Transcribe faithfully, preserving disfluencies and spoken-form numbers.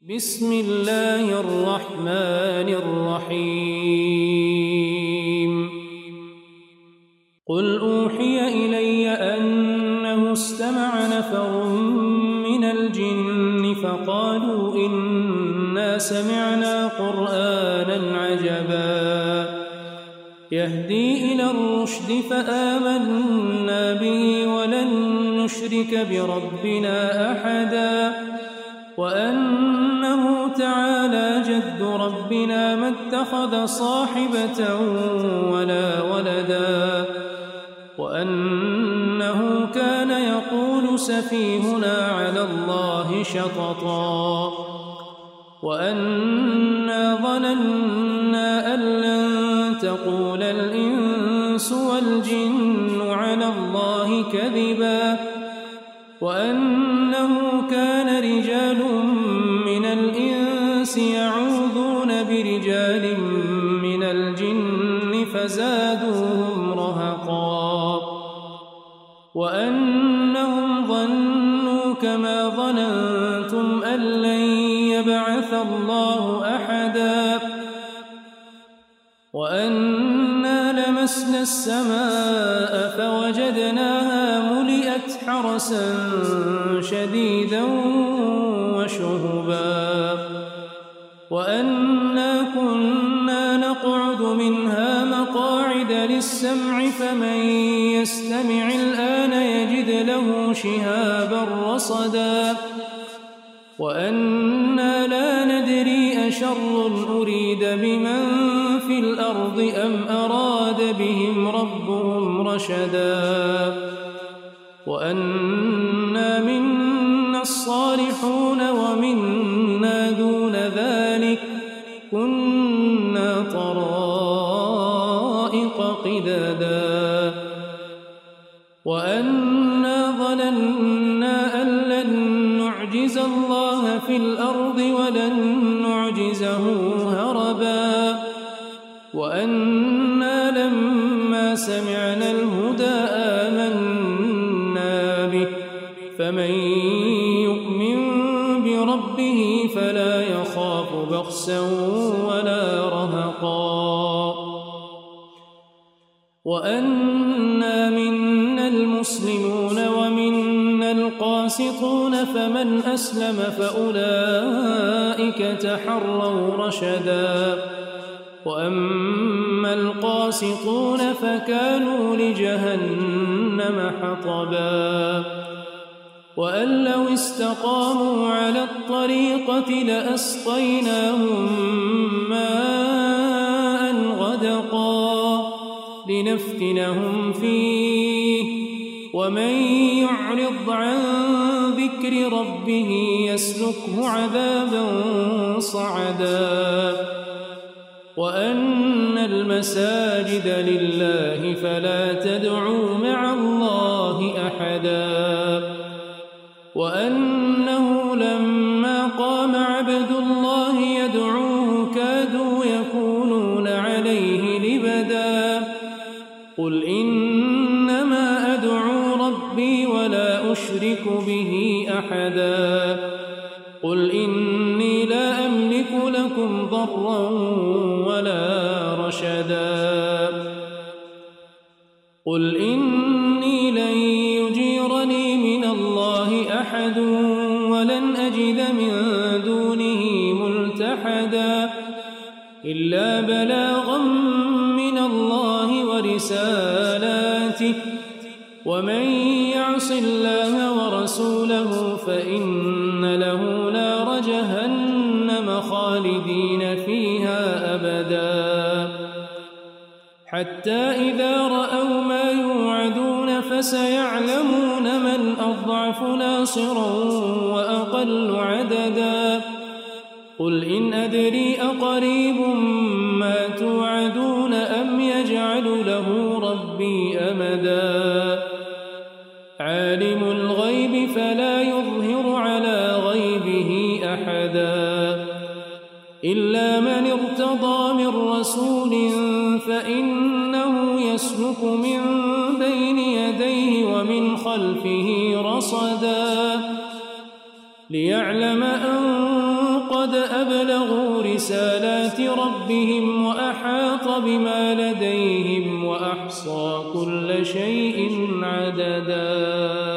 بسم الله الرحمن الرحيم قل أوحي إلي أنه استمع نفر من الجن فقالوا إنا سمعنا قرآنا عجبا يهدي إلى الرشد فآمنا به ولن نشرك بربنا أحدا وأنه تعالى جد ربنا ما اتخذ صاحبة ولا ولدا وأنه كان يقول سفيهنا على الله شططا وأنا ظننا أن لن تقول الإنس والجن على الله كذبا وأنه كان رجال من الإنس يعوذون برجال من الجن فزادوهم رهقا وأنهم ظنوا كما ظننتم أن لن يبعث الله أحدا وأنا لمسنا السماء فوجدناها ملئت حرسا شديدا وشهبا وأنا كنا نقعد منها مقاعد للسمع فمن يستمع الآن يجد له شهابا رصدا وأنا لا ندري أشر أريد بمن في الأرض أم أراد بهم ربهم رشدا وأنا منا الصالحون ومنا دون ذلك كنا طرائق قددا وأنا ظننا أن لن نعجز الله في الأرض ولن نعجزه هربا وأنا لما سمعنا الهدى آمنا به فمن يؤمن بربه فلا يخاف بخسا ولا رهقا وأنا منا المسلمون ومنا القاسطون فمن أسلم فأولئك تحروا رشدا وأما القاسطون فكانوا لجهنم حطبا وأن لو استقاموا على الطريقة لأسقيناهم ماء غدقا لنفتنهم فيه ومن يعرض عن ذكر ربه يسلكه عذابا صعدا وأن المساجد لله فلا تدعوا مع الله أحدا وأنه لما قام عبد الله يدعوه كادوا يكونون عليه لبدا قل إنما أدعو ربي ولا أشرك به أحدا قل إني لا أملك لكم ضرا ولا رشدا قل إني لن يجيرني من الله أحد ولن أجد من دونه ملتحدا إلا بلاغا من الله ورسالاته ومن يعص الله ورسوله فإن له نار جهنم خالدين فيها أبدا حتى إذا رأوا ما يوعدون فسيعلمون من أضعف ناصرا وأقل عددا قل إن أدري أقريب ما توعدون أم يجعل له ربي أمدا عالم الغيب فلا يظهر على غيبه أحدا إلا من ارتضى من رسول فإنه يسلك من بين يديه ومن خلفه رصدا ليعلم أن قد أبلغوا رسالات ربهم وأحاط بما لديهم وأحصى كل شيء عددا